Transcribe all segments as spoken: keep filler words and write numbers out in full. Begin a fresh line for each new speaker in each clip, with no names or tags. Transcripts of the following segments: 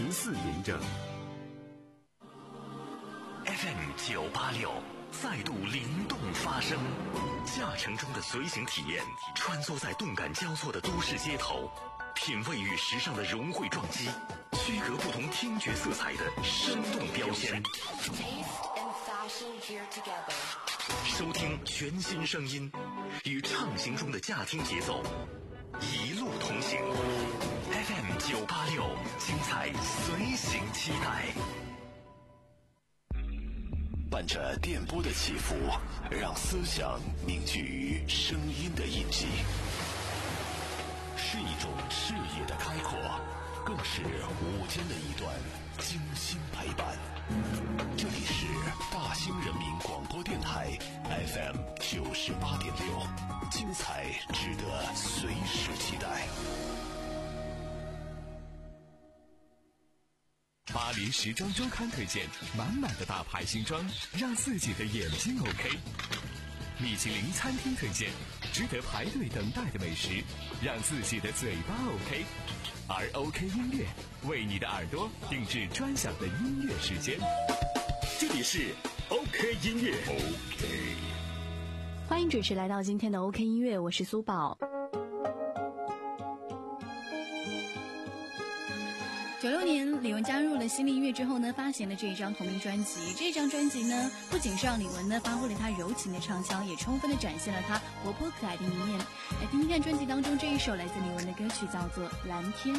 十四点整。
F M 九八六再度灵动发声，驾乘中的随行体验，穿梭在动感交错的都市街头，品味与时尚的融汇撞击，区隔不同听觉色彩的生动标签。收听全新声音，与畅行中的驾听节奏，一路同行。F M 九八六，精彩随行期待。
伴着电波的起伏，让思想凝聚于声音的印记，是一种视野的开阔，更是午间的一段精心陪伴。这里是大兴人民广播电台 F M 九十八点六，精彩值得随时期待。
巴黎时装周刊推荐满满的大牌新装，让自己的眼睛 OK。米其林餐厅推荐值得排队等待的美食，让自己的嘴巴 OK。而 OK 音乐为你的耳朵定制专享的音乐时间。这里是 OK 音乐 OK。
欢迎准时来到今天的 OK 音乐，我是苏宝。九六年，李玟加入了新力音乐之后呢，发行了这一张同名专辑。这张专辑呢，不仅是让李玟呢发挥了她柔情的唱腔，也充分的展现了她活泼可爱的一面。来听听看专辑当中这一首来自李玟的歌曲，叫做《蓝天》。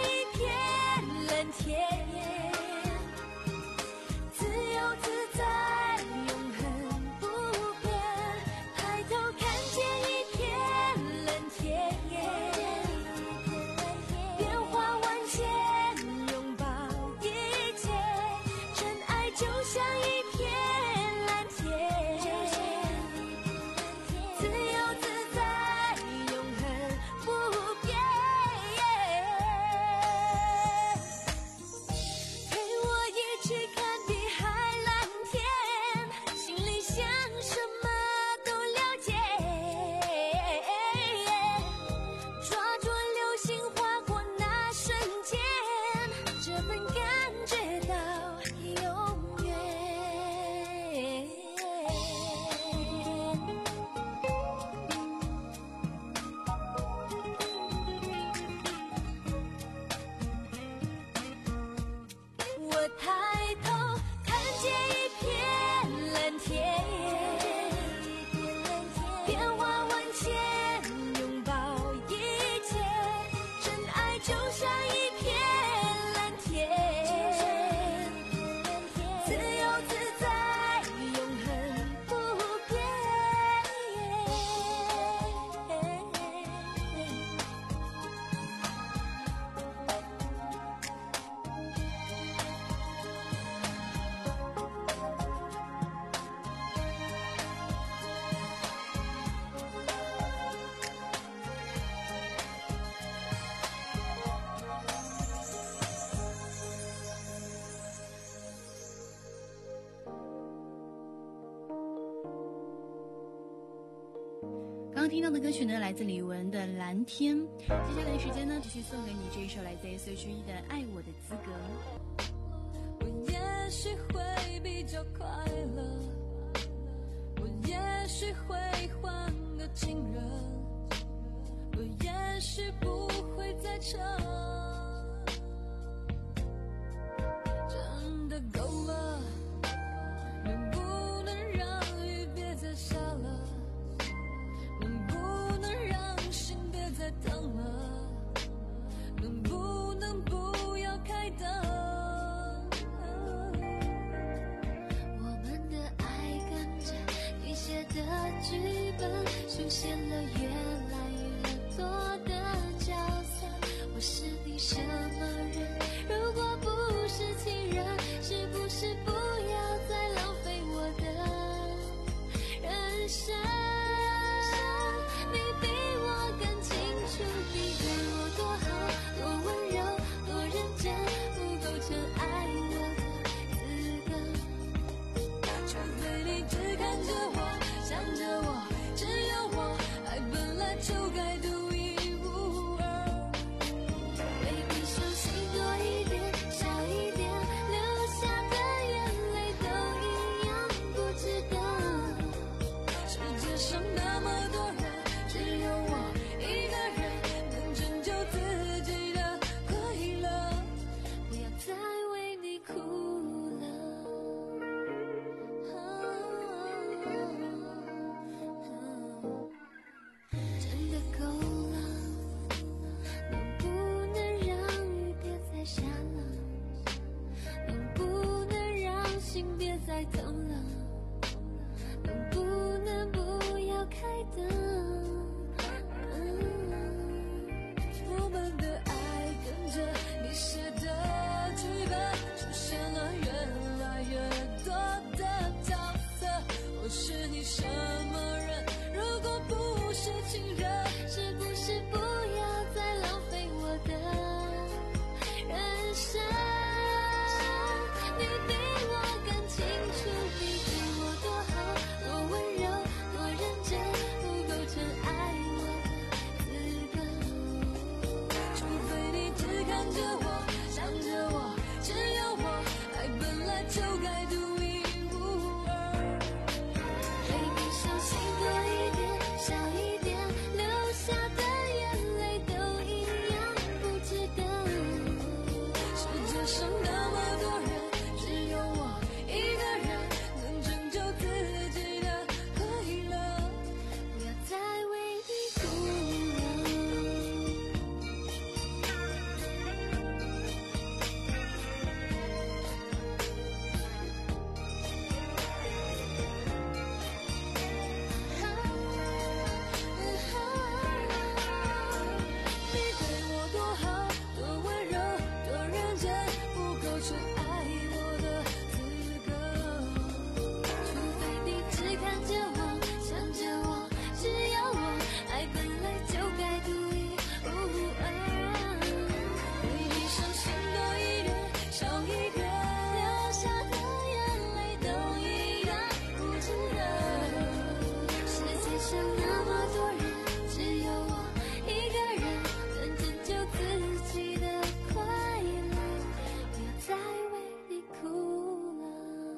自由自在
像一片蓝天，自由自在，永恒不变。
刚刚听到的歌曲呢，来自李玟的《蓝天》。接下来的时间呢，继续送给你这一首来自 S H E 的《爱我的资格》。
我也许会比较快乐，我也许会换个情人，我也许不会再撑，真的够了，能不能让雨别再下了，能不能让心别再疼了，能不能不要开灯，我们的爱跟着你写的剧本，出现了越来越多的角色，我是你什么人？如果不是情人，是不是不要再浪费我的人生？你比我更清楚，你对我多好，多温柔，多认真，不构成爱我的资格。除非你只看着我，想着我，只有我，爱本来就该独一无二。未必相信多一点，少一点，流下的眼泪都一样不值得。世界上那么多人，只有我一个人能拯救自己的快乐，不要再为你哭了。真的够了，能不能让雨别再下了，能不能让心别再疼了，能不能不要开灯，我们的爱跟着你写的剧本，出现了越来越多的角色，我是你什么人？如果不是情人，是不是不要再浪费我的人生？你比我更清楚，你对我多好，多温柔，多认真，不构成爱我的资格。除非你只看着我，想着我，只有我，爱本来就该独一无二。未必相信多一点，少一点，流下的眼泪都一样不值得。世界上那么多人，只有我一个人能拯救自己的快乐，不要再为你哭了。你对我多好，多温柔，多认真，不构成爱我的资格。除非你只看着我，想着我，只有我，爱本来就该独一无二。未必相信多一点，少一点，流下的眼泪都一样不值得。世界上那么多人，只有我一个人能拯救自己的快乐，不要再为你哭了。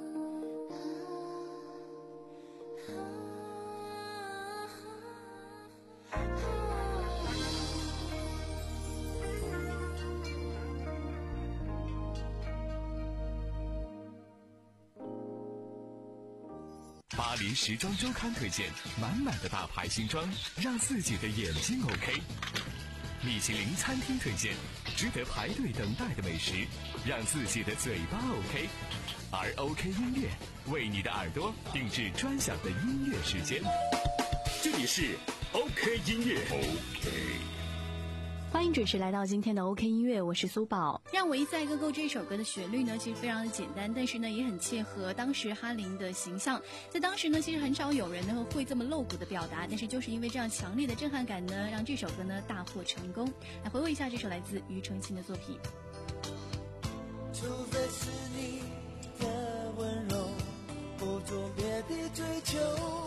巴黎时装周刊推荐满满的大牌新装，让自己的眼睛 OK。 米其林餐厅推荐，值得排队等待的美食，让自己的嘴巴 OK。而 OK 音乐为你的耳朵定制专享的音乐时间。
这里是 OK 音乐 OK。
欢迎准时来到今天的 OK 音乐，我是苏宝。让我一再个够这首歌的旋律呢，其实非常的简单，但是呢也很切合当时哈林的形象。在当时呢，其实很少有人呢会这么露骨的表达，但是就是因为这样强烈的震撼感呢，让这首歌呢大获成功。来回味一下这首来自庾澄庆的作品。
除非是你的温柔，不做别的追求，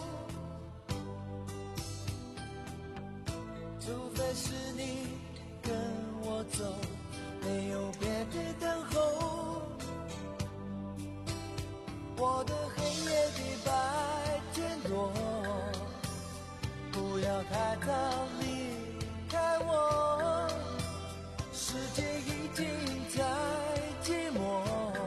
除非是你跟我走，没有别的等候。我的黑夜比白天多，不要太早离开我，世界已经太寂寞，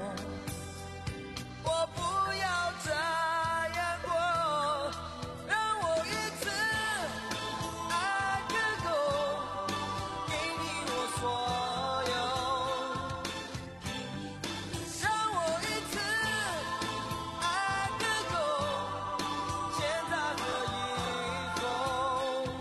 我不要这样过，让我一次爱个够，给你我所有，让我一次爱个够，现在和以后。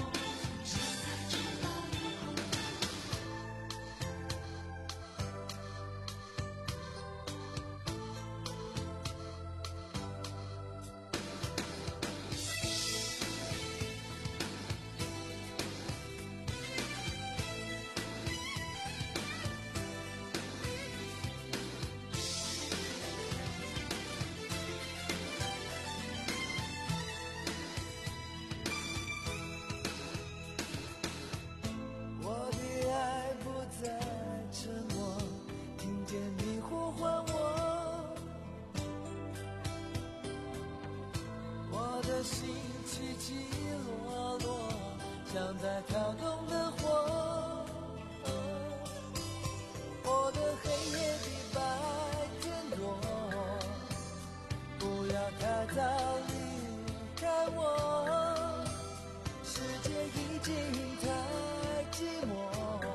我的爱不再沉默，听见你呼唤我，我的心起起落落，像在跳动的火，我的黑夜比白天多，不要太早离开我，世界已经太寂寞，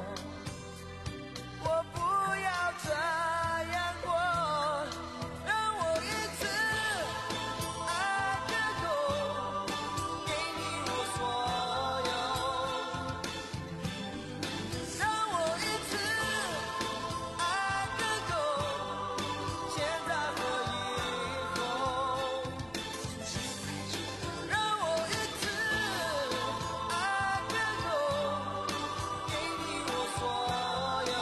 我不要这样过，让我一次爱个够，给你我所有，让我一次爱个够，现在和以后，让我一次爱个够，给你我所有，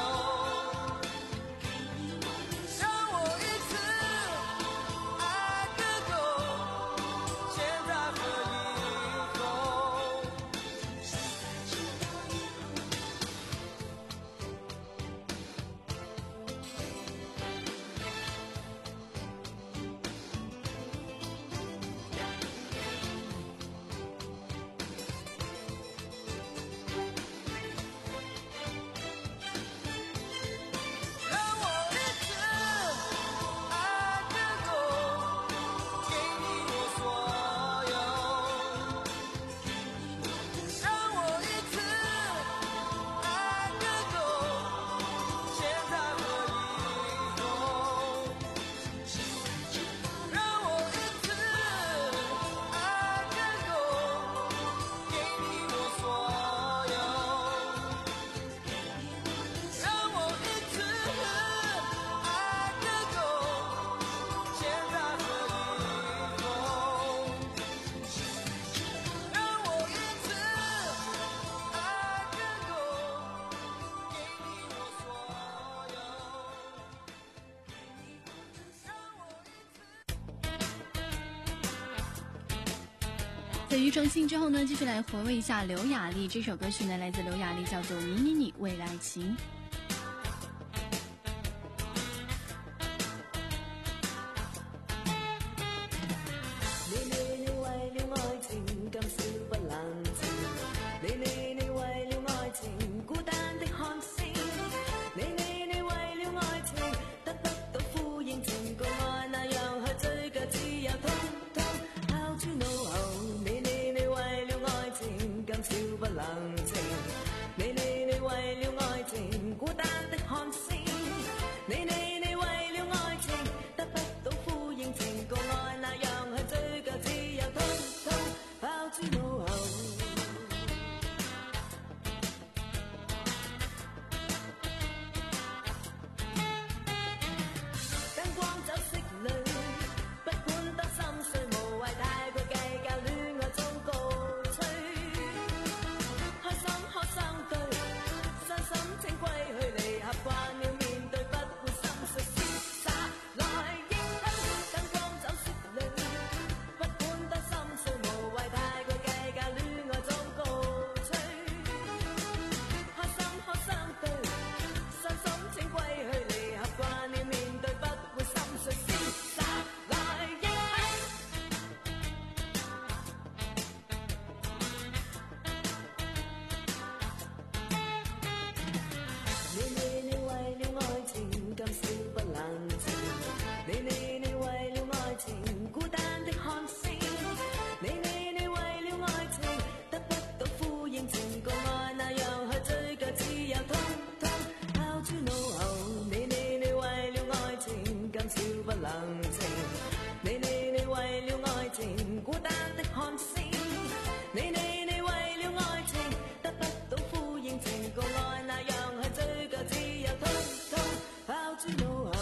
让我一次爱个够，现在和以后。让我一次爱个够，给你我所有，让我一次爱个够，现在和以后，让我一次爱个够，给你我所有，让我一次爱个够，现在和以后，让我一次爱个够，给你我所有，让我一次。
在庾澄庆之后呢，继续来回味一下刘雅丽这首歌曲呢，来自刘雅丽，叫做《你你你为了爱情》。
你你你為了愛情今宵不冷靜，你你你為了愛情孤單的看星，你你你為了愛情得不到呼應，情共愛那樣去追究，只有通通拋諸腦後。你你你為了愛情今宵不冷靜，你你你為看星。你你你為了愛情得不到呼應，情共愛那樣去追究，只有通通拋諸腦後。燈光酒色裏，不管得心碎，無謂太過計較，戀愛中告吹。開心可相對，傷心請歸去，離合慣了面對，不會心碎，瀟灑來應對。燈光酒色裏，不管得心碎，無謂太過計較，戀愛中告吹。開心可相對，傷心請歸去，離合慣了面對，不會心碎，瀟灑來應對。你你你為了愛情今宵不冷靜，你你你為了愛情孤單的看星，你你你為了愛情得不到呼應，情共愛那樣去追究，只有通通拋諸腦後。你你你為了愛情今宵不冷靜，你你你為了愛情孤單的看星，你你你為了愛情得不到呼應，情共愛那樣去追究，只有通通拋諸腦後。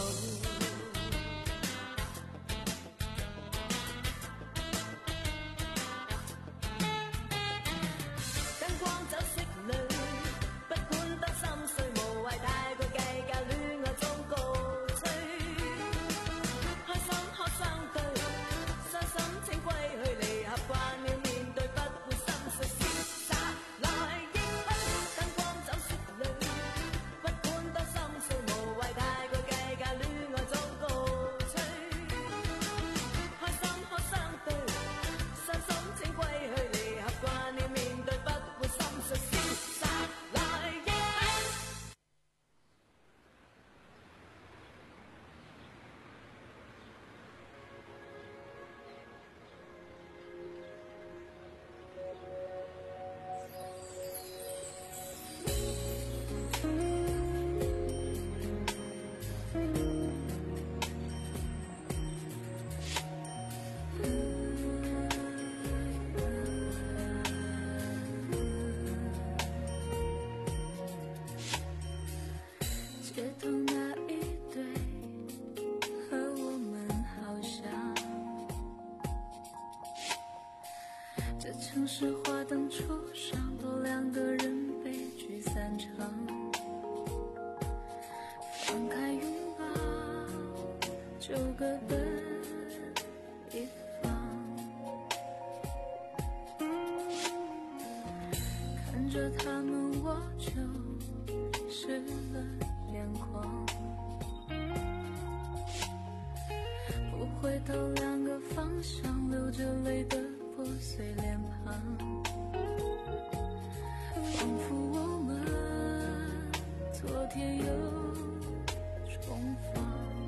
燈光酒色裏，不管得心碎，無謂太過計較，戀愛中告吹。開心可相對，傷心請歸去，離合慣了面對，不會心碎，瀟灑來應對。燈光酒色裏，不管得心碎，無謂太過計較，戀愛中告吹。開心可相對，傷心請歸去，離合慣了面對，不會心碎，瀟灑來應對。
街头那一对和我们好像，这城市花灯初上，多两个人悲剧散场。放开拥抱，就各奔一方。看着他们，我就湿了眼眶，不回头，两个方向，流着泪的破碎脸庞，仿佛我们昨天又重逢。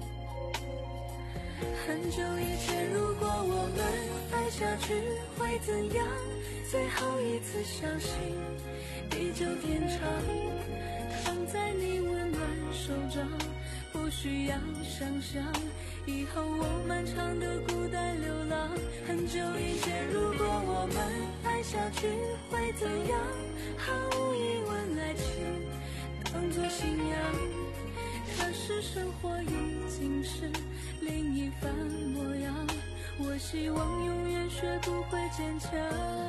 很久以前，如果我们爱下去会怎样？最后一次相信地久天长，躺在你温暖手掌，不需要想象以后我漫长的孤单流浪。很久以前，如果我们爱下去会怎样？毫无疑问，爱情当作信仰，可是生活已经是另一番模样。我希望永远学不会坚强。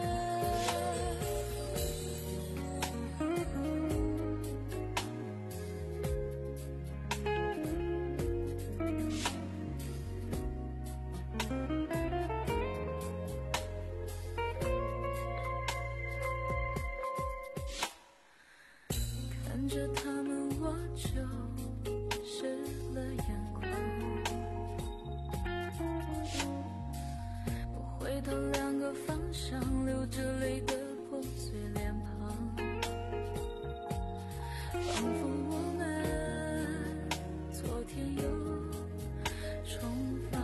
看着他们，我就湿了眼眶。不回头，两个方向，流着泪的破碎脸庞，仿佛我们昨天又重逢。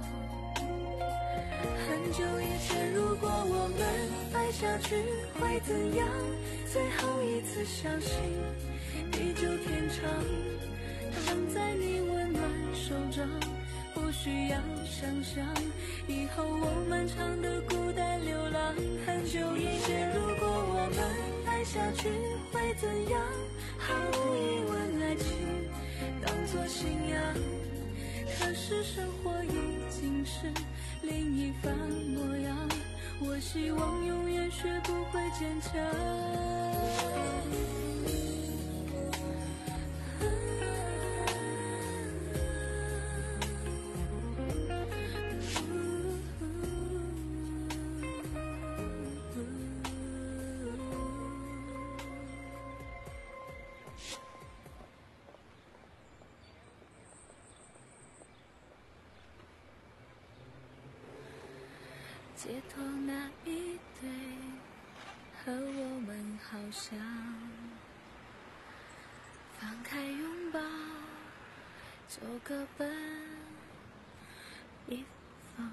很久以前，如果我们爱下去会怎样？最后一次相信地久天长， 手掌，不需要想象以后我漫长的孤单流浪。很久以前，如果我们爱下去会怎样？毫无疑问，爱情当作信仰，可是生活已经是另一番模样。我希望永远学不会坚强。街头那一对和我们好像，放开拥抱就各奔一方。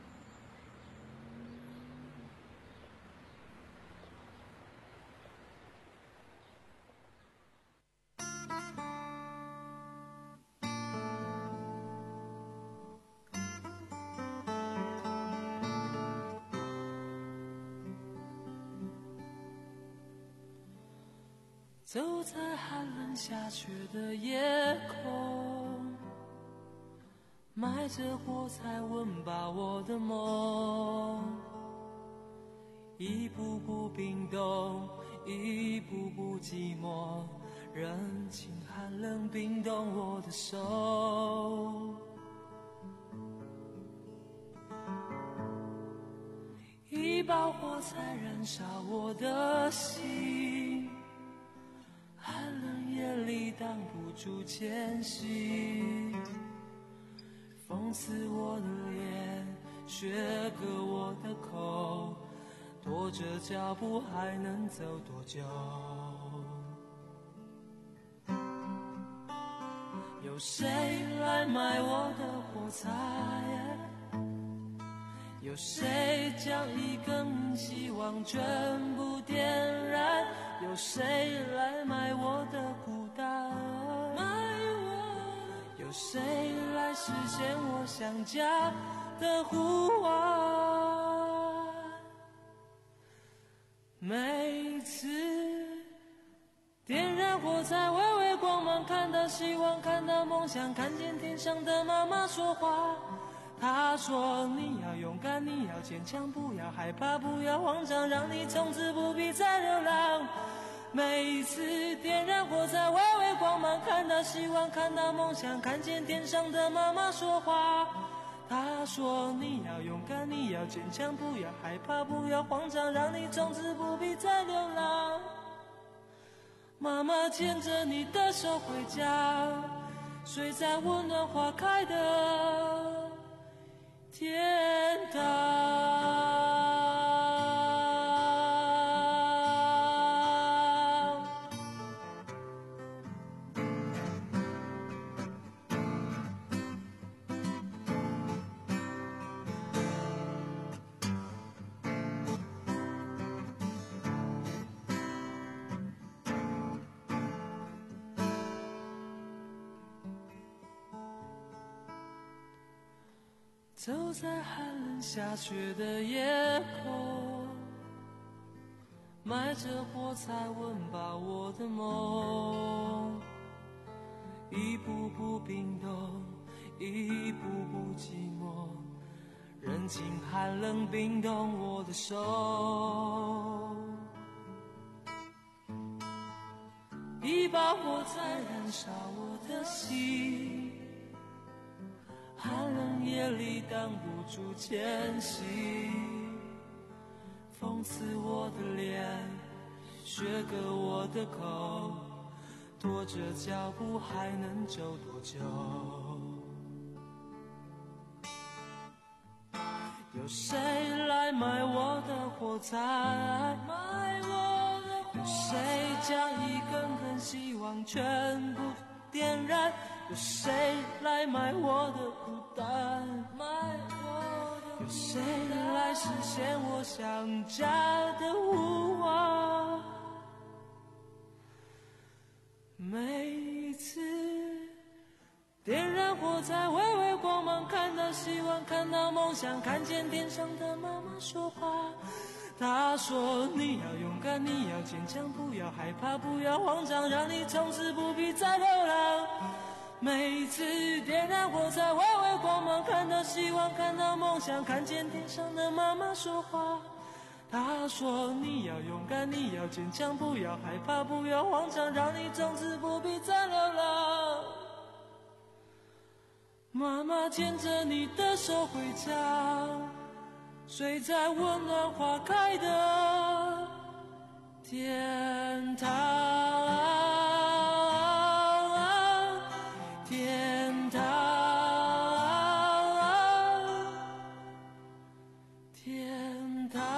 走在寒冷下雪的夜空，埋着火柴温饱我的梦，一步步冰冻，一步步寂寞，人情寒冷冰冻我的手。一把火柴燃烧我的心，寒冷夜里挡不住前行，风刺我的脸，雪割我的口，拖着脚步还能走多久？有谁来买我的火柴？有谁将一根希望全部点燃？有谁来买我的孤单？有谁来实现我想家的呼唤？每次点燃火柴，微微光芒，看到希望，看到梦想，看见天上的妈妈说话。他说你要勇敢，你要坚强，不要害怕，不要慌张，让你从此不必再流浪。每一次点燃火柴，微微光芒，看到希望，看到梦想，看见天上的妈妈说话。他说你要勇敢，你要坚强，不要害怕，不要慌张，让你从此不必再流浪。妈妈牵着你的手回家，睡在温暖花开的天堂。走在寒冷下雪的夜空，埋着火柴温饱我的梦，一步步冰冻，一步步寂寞，人情寒冷冰冻我的手。一把火柴燃烧我的心，寒冷夜里挡不住前行，风刺我的脸，雪割我的口，拖着脚步还能走多久？有谁来买我的火柴？买我的火柴。有谁将一根根希望全部点燃？有谁来买我的孤单？买我的有谁来实现我想家的呼唤？每一次点燃火柴，微微光芒，看到希望，看到梦想，看见天上的妈妈说话。她说你要勇敢，你要坚强，不要害怕，不要慌张，让你从此不必再流浪。每次点燃火柴，微微光芒，看到希望，看到梦想，看见天上的妈妈说话。她说你要勇敢，你要坚强，不要害怕，不要慌张，让你从此不必再流浪。妈妈牵着你的手回家，睡在温暖花开的天堂，天堂，天堂。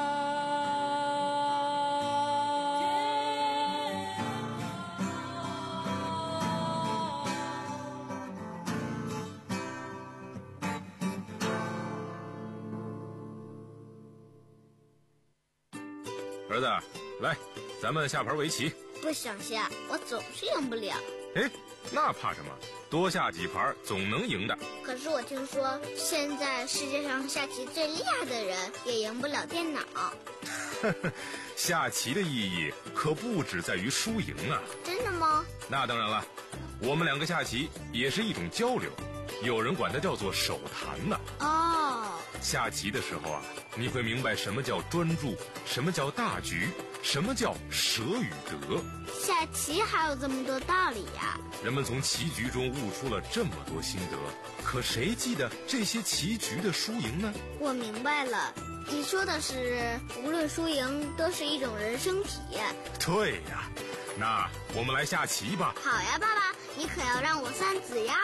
儿子，来，咱们下盘围棋。
不想下，我总是赢不了。
哎，那怕什么？多下几盘总能赢的。
可是我听说，现在世界上下棋最厉害的人也赢不了电脑。
下棋的意义可不只在于输赢啊。
真的吗？
那当然了，我们两个下棋也是一种交流，有人管它叫做手谈呢。
哦。
下棋的时候啊，你会明白什么叫专注，什么叫大局，什么叫舍与得。
下棋还有这么多道理呀！
人们从棋局中悟出了这么多心得，可谁记得这些棋局的输赢呢？
我明白了，你说的是无论输赢都是一种人生体验。
对呀，那我们来下棋吧。
好呀，爸爸，你可要让我三子呀。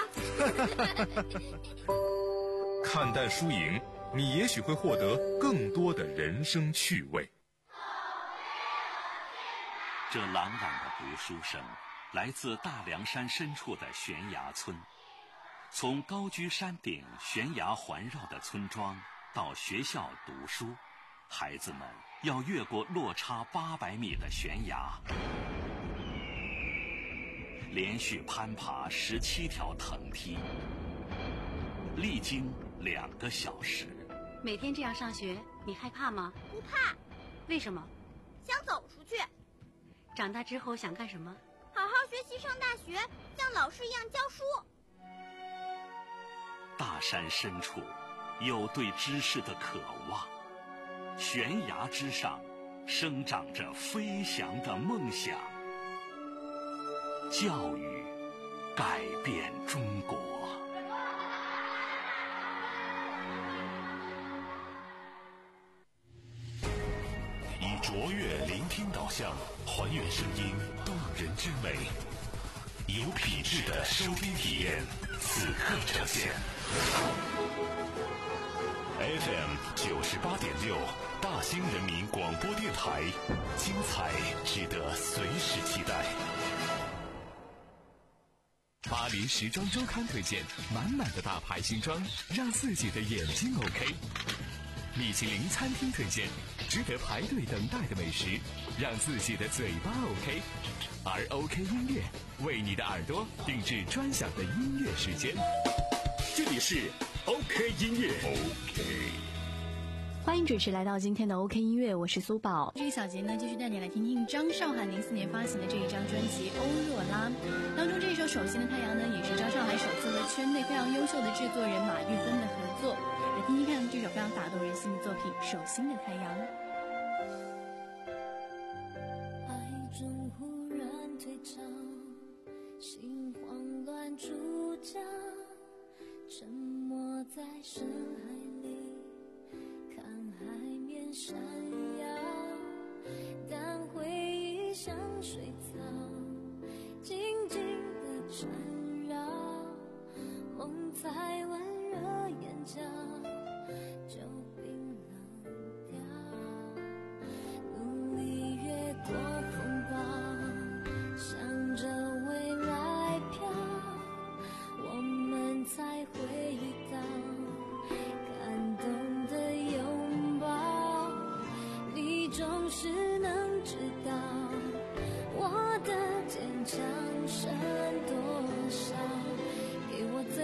看淡输赢，你也许会获得更多的人生趣味。
这朗朗的读书声来自大凉山深处的悬崖村。从高居山顶悬崖环绕的村庄到学校读书，孩子们要越过落差八百米的悬崖，连续攀爬十七条藤梯，历经两个小时。
每天这样上学，你害怕吗？
不怕。
为什么？
想走出去。
长大之后想干什么？
好好学习，上大学，像老师一样教书。
大山深处有对知识的渴望，悬崖之上生长着飞翔的梦想。教育改变中国。
以卓越聆听导向，还原声音动人之美，有品质的收听体验，此刻呈现。F M 九十八点六，大兴人民广播电台，精彩值得随时期待。
巴黎时装周刊推荐满满的大牌新装，让自己的眼睛 OK。米其林餐厅推荐值得排队等待的美食，让自己的嘴巴 OK。而 OK 音乐为你的耳朵定制专享的音乐时间。这里是 OK 音乐 OK。
欢迎准时来到今天的 OK 音乐，我是苏宝。这一小节呢，继续带你来听听张韶涵零四年发行的这一张专辑《欧若拉》当中这一首《手心的太阳》呢，也是张韶涵首次和圈内非常优秀的制作人马玉芬的合作。来听听看这首非常打动人心的作品《手心的太阳》。
爱中忽然退场，心慌乱出家，沉默在深海里，看海面闪耀，但回忆像水草，静静地缠绕，梦才温热眼角，就冰冷掉。努力越过风暴，向着未来飘，我们才会遇到感动的拥抱。你总是能知道我的坚强剩多少，给我最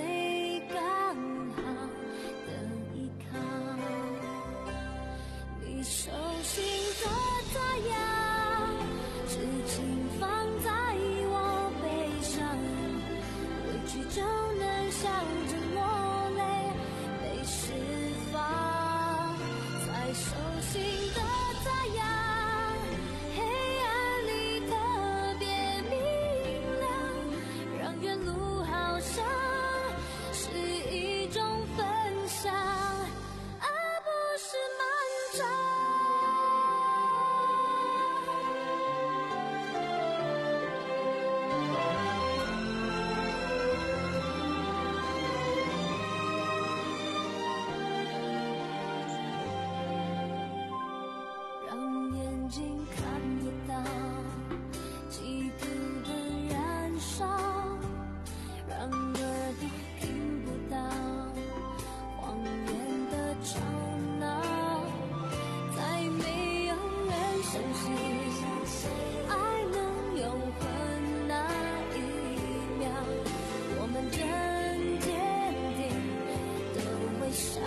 耳朵听不到谎言的吵闹，再没有人相信爱能永恒那一秒，我们真坚定的微笑，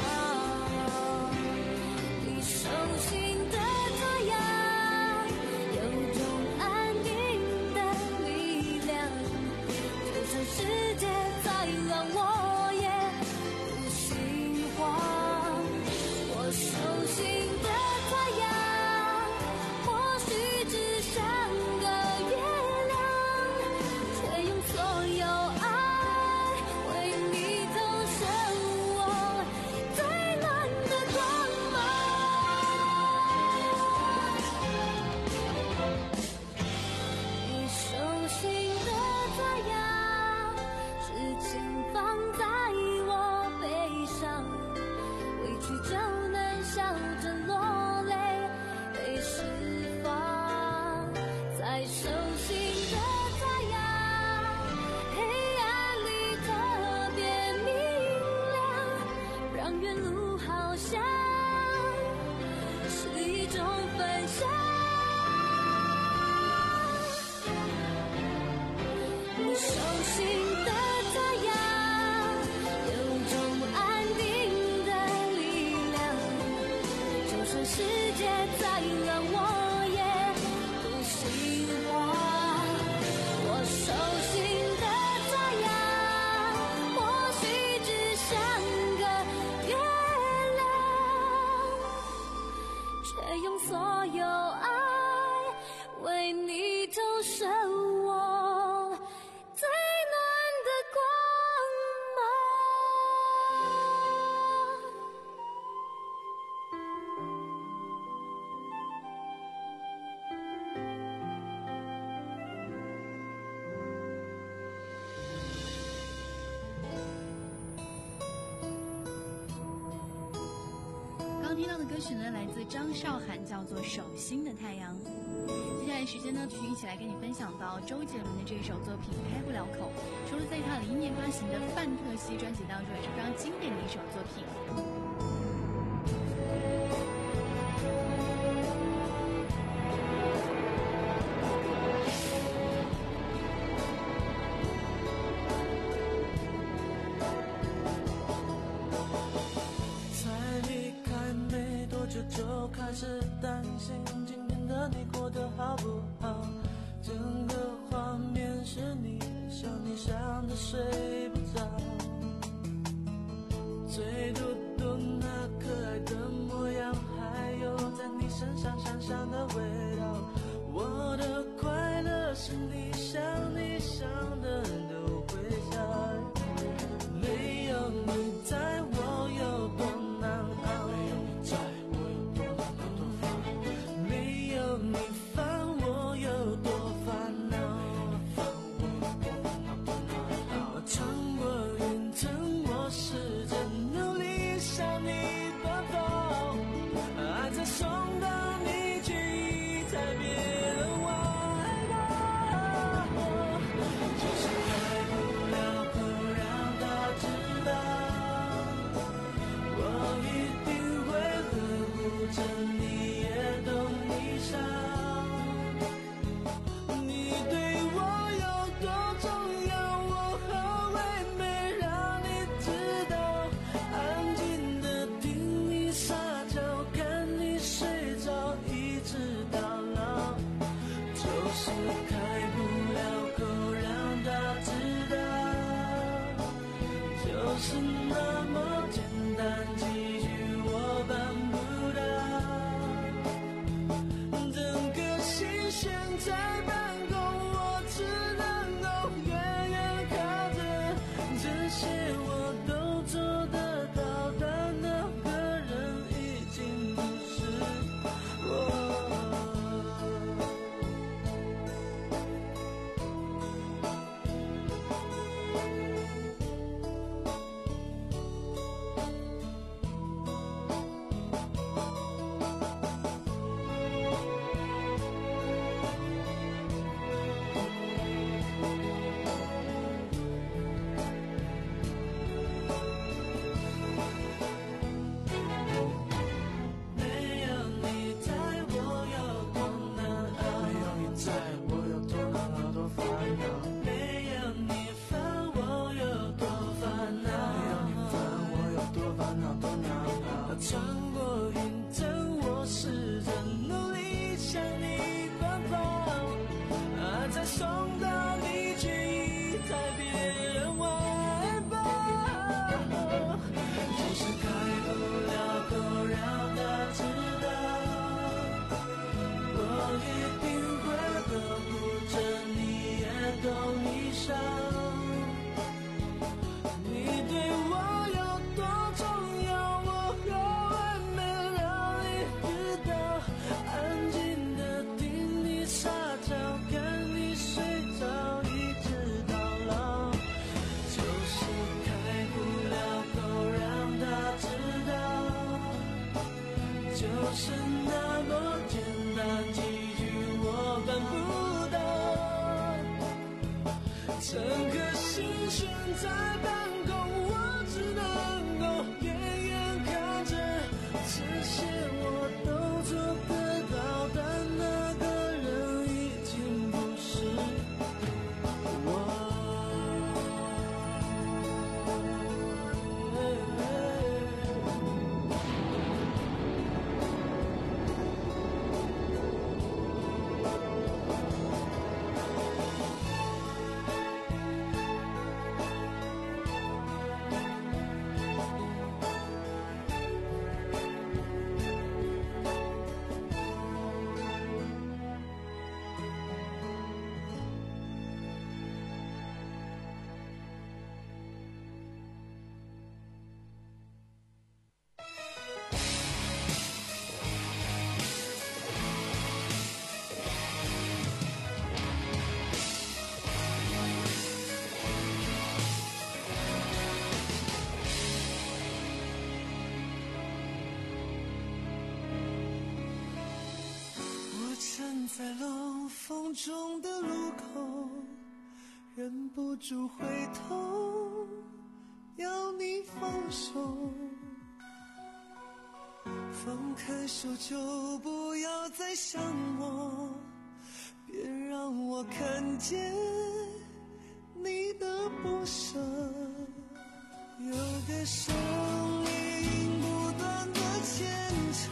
你手心的太阳有种安定的力量，就算世界再乱我也不心慌，我手心的太阳或许只像个月亮，却用所有爱为你投射我最暖的光芒。你手心的太阳，是轻放在我背上，委屈就能笑着落泪，被释放。在手心的太阳，黑暗里特别明亮，让远路好像是一种分享。你手心的太阳有种安定的力量，就算世界再乱我也不心慌，我手心的太阳或许只像个月亮，却用所有爱为你投射我最暖的光芒。
刚听到的歌曲呢，来自张韶涵，叫做《手心的太阳》。接下来时间呢，继续一起来跟你分享到周杰伦的这一首作品《开不了口》，除了在他零一年发行的《范特西》专辑当中，也是非常经典的一首作品。
才离开没多久就开始担心今天的你过得好不好，整个画面是你想你想的睡不着，最嘟嘟那可爱的模样，还有在你身上香香的味道，我的快乐是你想你想的都会笑，没有你在我有多难熬，没有你烦我有多烦恼，我穿过云层，我试着努力向你奔跑，爱在送到你去才别人我爱到，就是开不了口让他知道，我一定会呵护着你也懂你伤，你对我有多重要，我好为没让你知道，安静的听你撒娇，看你睡着，一直到老，就是开不了口让他知道，就是那么简单，几句我办不到，整个心悬在半空，我只能够远远靠着，这些我都做得到，但那个人已经不是我。 是那么简单，几句我办不到。整个心悬在半空，我只能够远远看着，这些我都做得到，但那个人已经不是我。站在冷风中的路口，忍不住回头，要你放手。放开手就不要再想我，别让我看见你的不舍。有个声音不断的牵扯，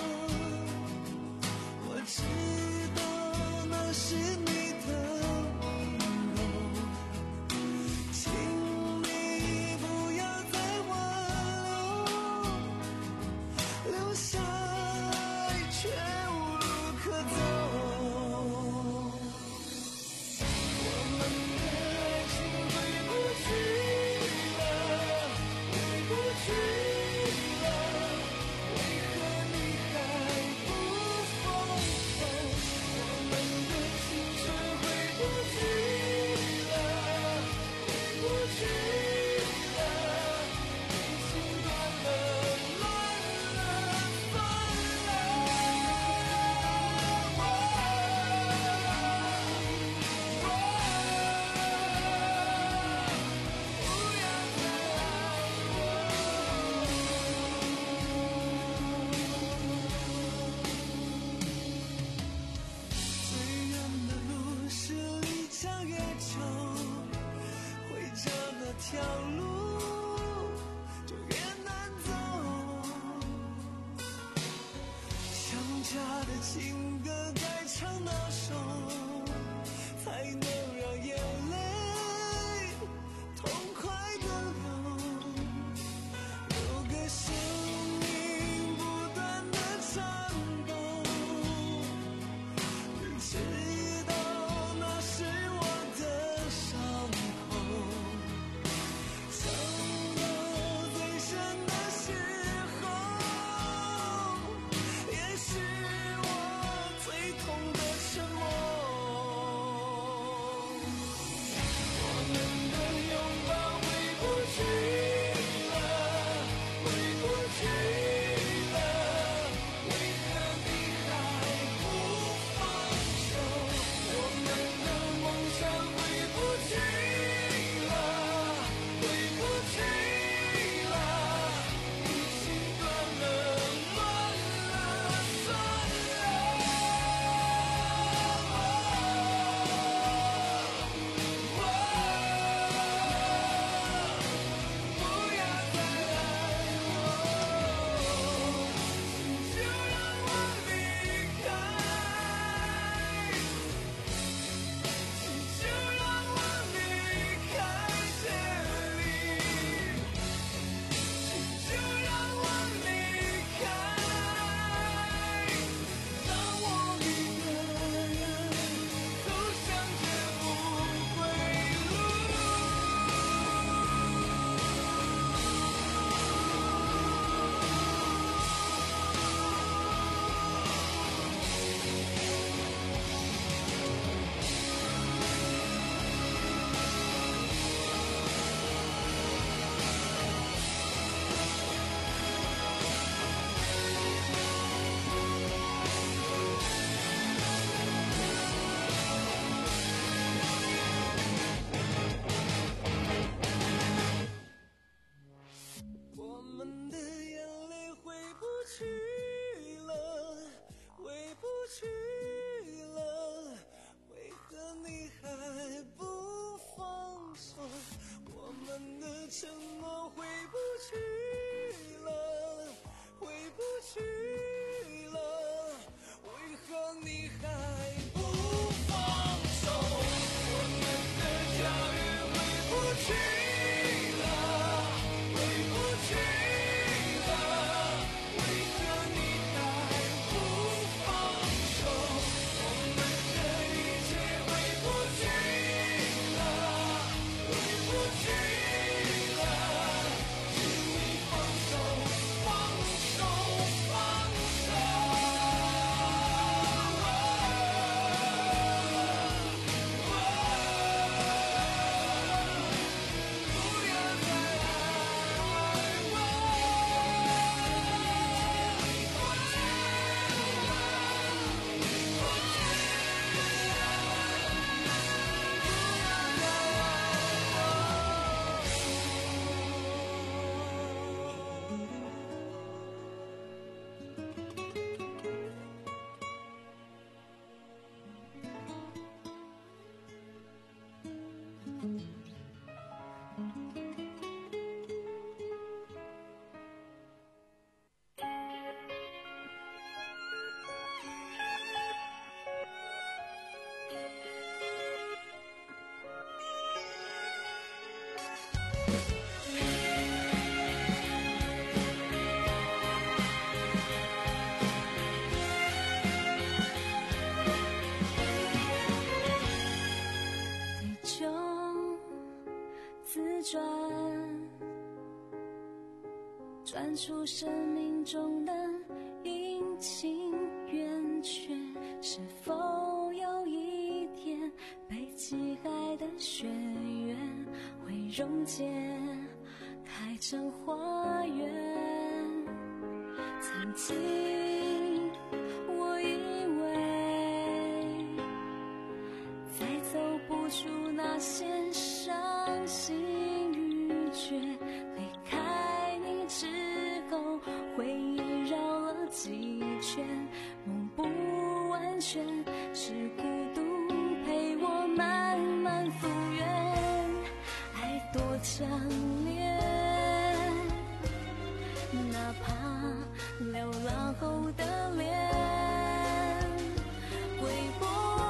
我知道那是你的温柔，请你不要再挽留，留下爱却无路可走。我们的爱情回不去了，回不去了，为何你还不放手？我们的青春回不去了，回不去了，已经断了，乱了，算最远的路是离家越久，回着那条路就越难走。想家的情歌该唱哪首，才能让眼泪痛快的流？有个声音不断的颤抖，你知道那是我的伤口，
自转，转出生命中的阴晴圆缺。是否有一天，被挤开的雪原会溶解，开成花园？曾经我以为再走不出那些伤心欲绝，离开你之后，回忆绕了几圈，梦不完全，是孤独陪我慢慢复原。爱多强烈，哪怕流浪后的脸回不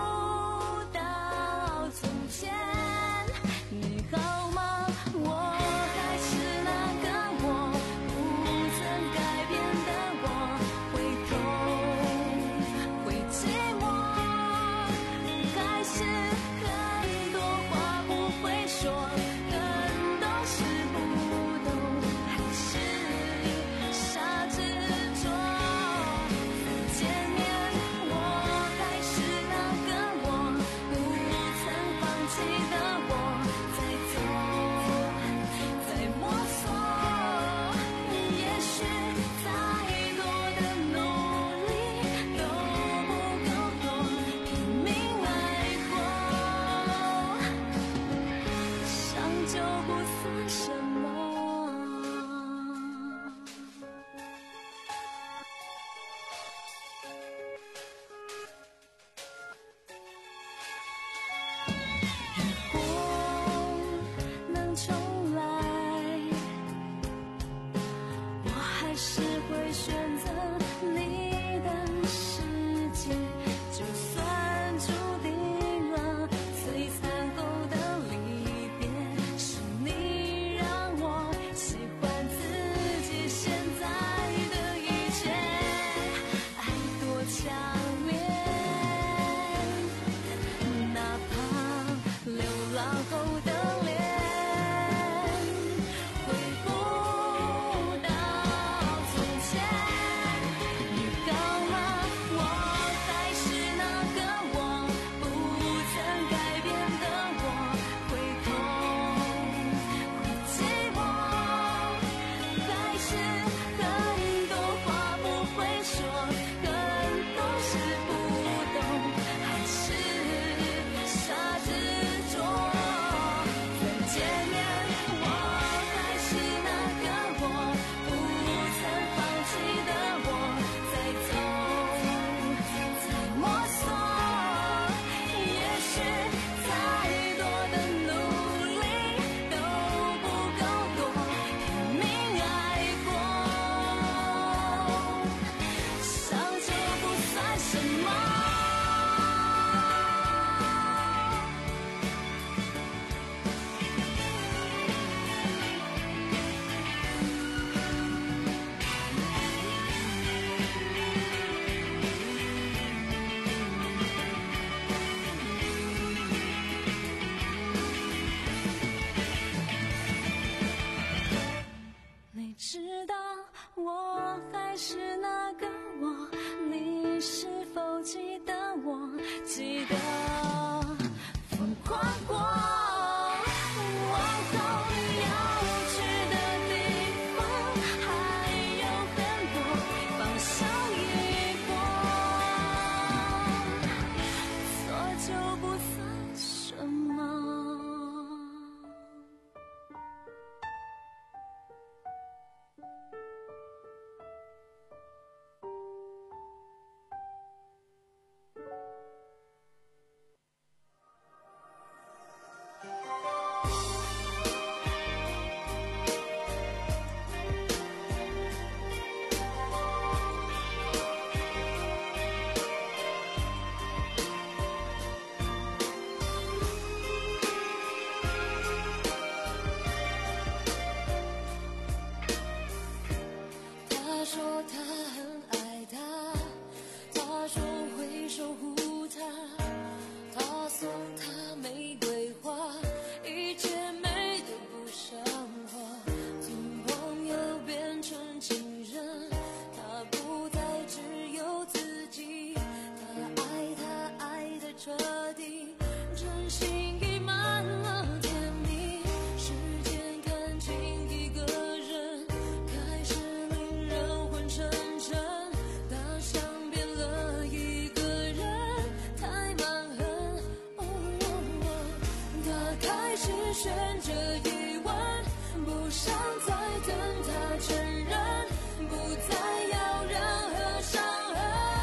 到从前。你好吗？我还是那个我，不曾改变的我，会痛会寂寞，还是很多话不会说，很多事不懂，还是你傻执着。再见面，我还是那个我，不曾放弃的我，在走，在摸索。也许再多的努力都不够多，拼命爱过，伤就不算什么。如果能重来，我还是会选择你的世界，就算注定了最残酷的离别，是你让我喜欢自己现在的一切。爱多强烈，哪怕流浪后的脸回不到从前。你好吗？我还是那个我，不曾改变的我，会痛会寂寞，还是很多话不会说，很多事不懂，还是傻执着。再见面，我还是那个我，不曾放弃的我，在走，在摸索。也许再多的努力都不够多，拼命爱过，伤就不算什么。你知道我还是那个我，你是否记得我？记得疯狂过，往后要去的地方还有很多，放手一搏，错就不算什么。 不想再等他承认，不再要任何伤痕。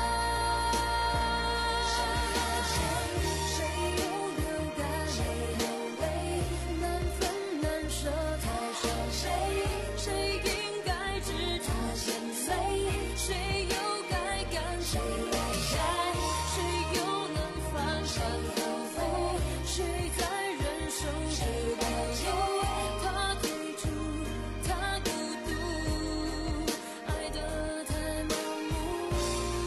谁又流干泪，难分难舍太伤谁？谁应该知他心碎？谁又该感谁来爱？谁又能翻山覆覆？谁在忍受谁的忧？他退出，他孤独，爱得太盲目。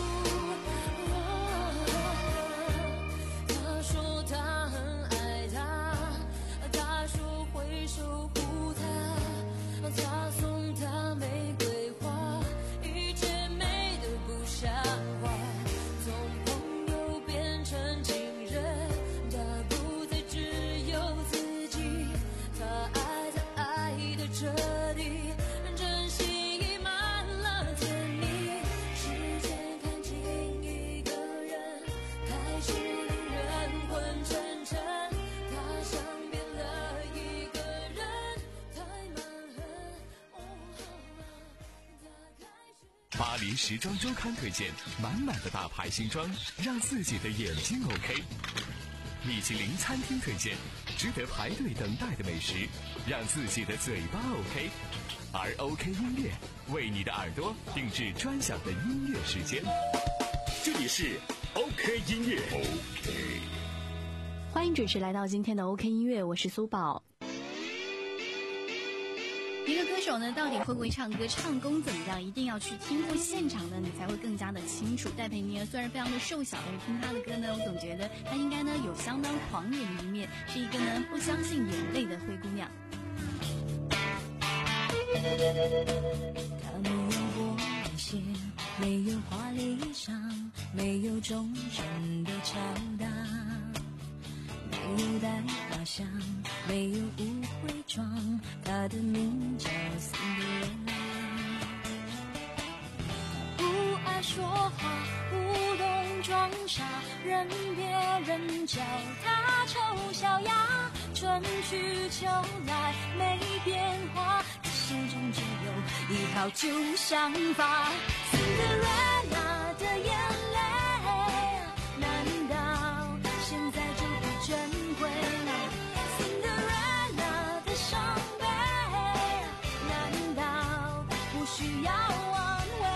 他说他很爱他，他说会守护他，他送他玫瑰花，一切美得不像话。从朋友变成情人，他不再只有自己，他爱他爱得彻底，真心溢满了甜蜜。时间看清一个人，开始令人昏沉沉，他像变了一个人，太蛮横。哦，他开始。
巴黎时装周刊推荐满满的大牌新装，让自己的眼睛 OK。米其林餐厅推荐值得排队等待的美食，让自己的嘴巴 OK。而 OK 音乐为你的耳朵定制专享的音乐时间。
这里是 OK 音乐 OK。
欢迎准时来到今天的 OK 音乐，我是苏宝。一个歌手呢，到底会不会唱歌，唱功怎么样，一定要去听过现场呢，你才会更加的清楚。戴佩妮虽然非常的瘦小，但是听她的歌呢，我总觉得她应该呢有相当狂野的一面，是一个呢不相信眼泪的灰姑娘。
他没有过一些，没有华丽衣裳，没有众人的敲打，没有带花香，没有舞会妆，他的名叫辛德瑞拉。不爱说话，不懂装傻，任别人叫他丑小鸭，春去秋来没变化，心中只有一套旧想法。Cinderella 的眼泪，难道现在就不珍贵吗？ Cinderella 的伤悲，难道不需要挽回？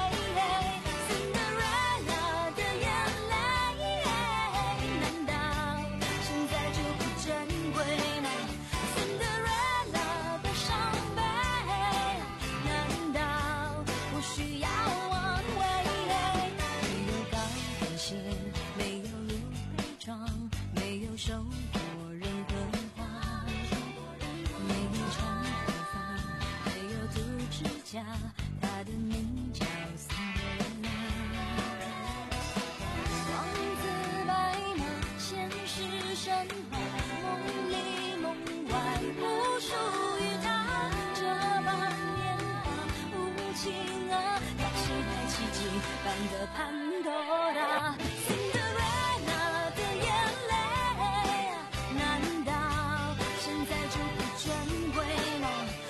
Cinderella 的眼泪，难道现在就不珍贵吗？ Cinderella 的伤悲，难道不需要挽回？没有高跟鞋，没有芦荟妆，没有手过任何花，没有长头发，没有涂指甲，她的名叫辛德瑞拉。王子白马，现实神话，梦里梦外不属于他。这般年华无情啊，他期待奇迹般的潘多拉。Cinderella 的眼泪，难道现在就不珍贵吗？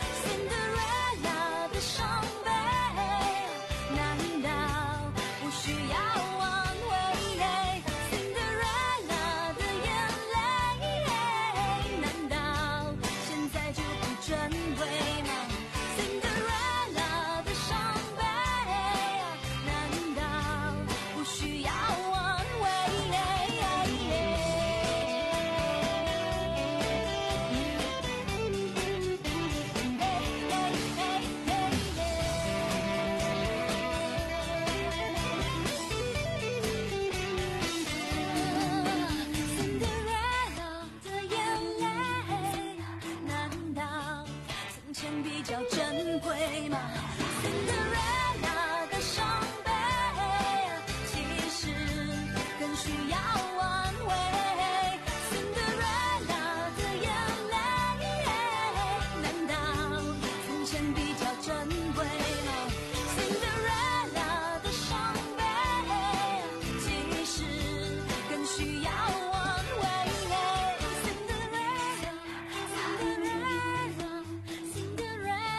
Cinderella 的伤悲，难道不需要挽回？ Cinderella 的眼泪，难道现在就不珍贵吗？ Cinderella 的伤悲，难道不需要挽回？Cinderella 的眼泪，难道从前比较珍贵吗？ Cinderella 的伤悲，其实更需要挽回。 Cinderella 的眼泪，难道从前比较珍贵吗？ Cinderella 的伤悲，其实更需要挽回。 Cinderella, Cinderella, Cinderella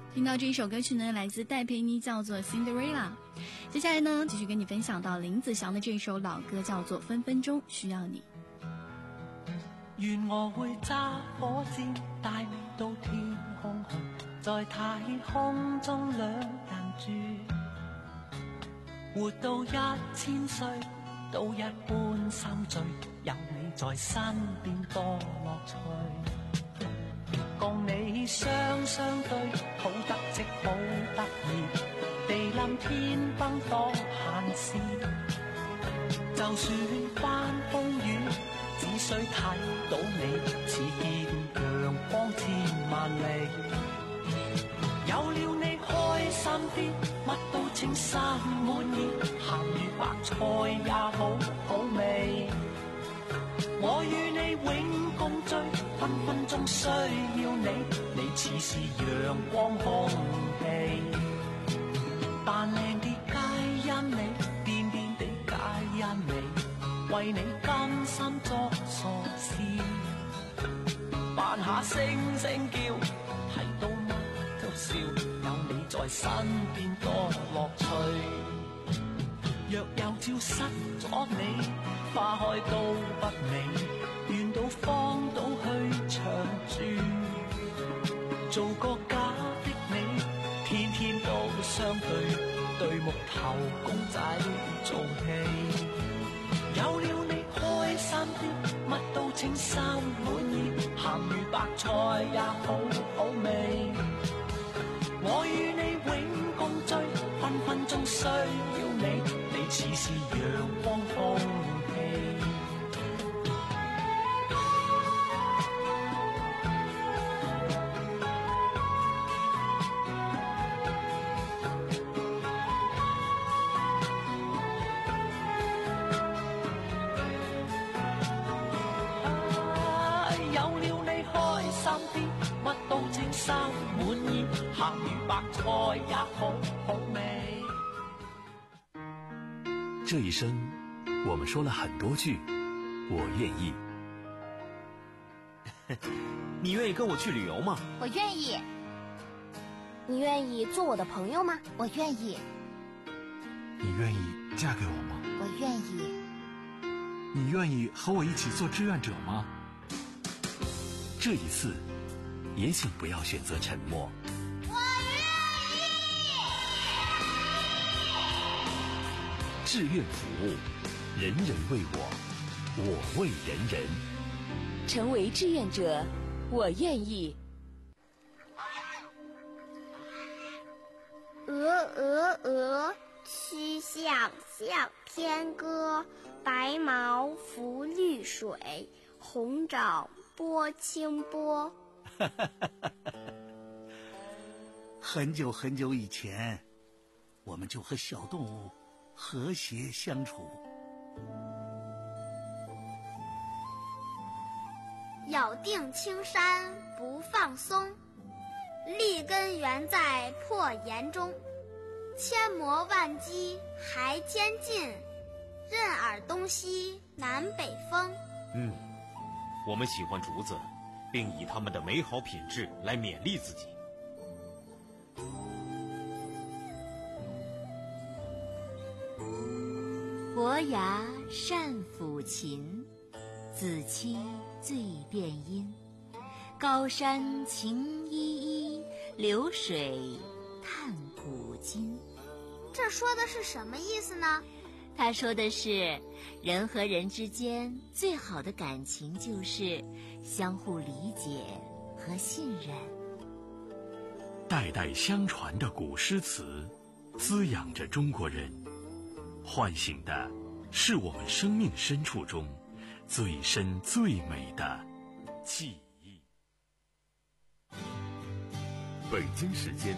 听到这一首歌曲呢，来自戴佩妮，叫做 Cinderella。 接下来呢，继续跟你分享到林子祥的这一首老歌，叫做分分钟需要你。
願我會揸火箭帶你到天空去，在太空中兩人住，活到一千歲都一般心醉，有你在身邊多樂趣。共你雙雙對，好得戚好得意，地冧天崩多閒事，就算翻風雨，只需睇到你，似見陽光千萬里。有了你開心啲，乜都稱心滿意，鹹魚白菜也好好味。我與你永共聚，分分鐘需要你，你似是陽光空氣。扮靚啲皆因你，癲癲地皆因你，為你甘心作傻事，扮下聲聲叫，睇到乜都笑，有你在身邊多樂趣。若有朝失咗你，花開都不美，願到荒島去長住，做個假的你，天天都相對，對木頭公仔做戲。有了你開心啲，乜都稱心滿意，鹹魚白菜也好好味。我與你永共聚，分分鐘需要你，你似是陽光空氣。心滿意，鹹魚白菜也好好味。
这一生，我们说了很多句“我愿意”。
你愿意跟我去旅游吗？
我愿意。你愿意做我的朋友吗？我愿意。
你愿意嫁给我吗？
我愿意。
你愿意和我一起做志愿者吗？
这一次，也请不要选择沉默。
我愿意。
志愿服务，人人为我，我为人人。
成为志愿者，我愿意。
鹅鹅鹅，曲项向天歌。白毛浮绿水，红掌拨清波。
很久很久以前，我们就和小动物和谐相处。
咬定青山不放松，立根原在破岩中。千磨万击还坚劲，任尔东西南北风。
嗯，我们喜欢竹子，并以它们的美好品质来勉励自己。
伯牙善抚琴，子期最辨音。高山晴依依，流水叹古今。
这说的是什么意思呢？
他说的是，人和人之间最好的感情就是相互理解和信任。
代代相传的古诗词，滋养着中国人，唤醒的是我们生命深处中最深最美的记忆。
北京时间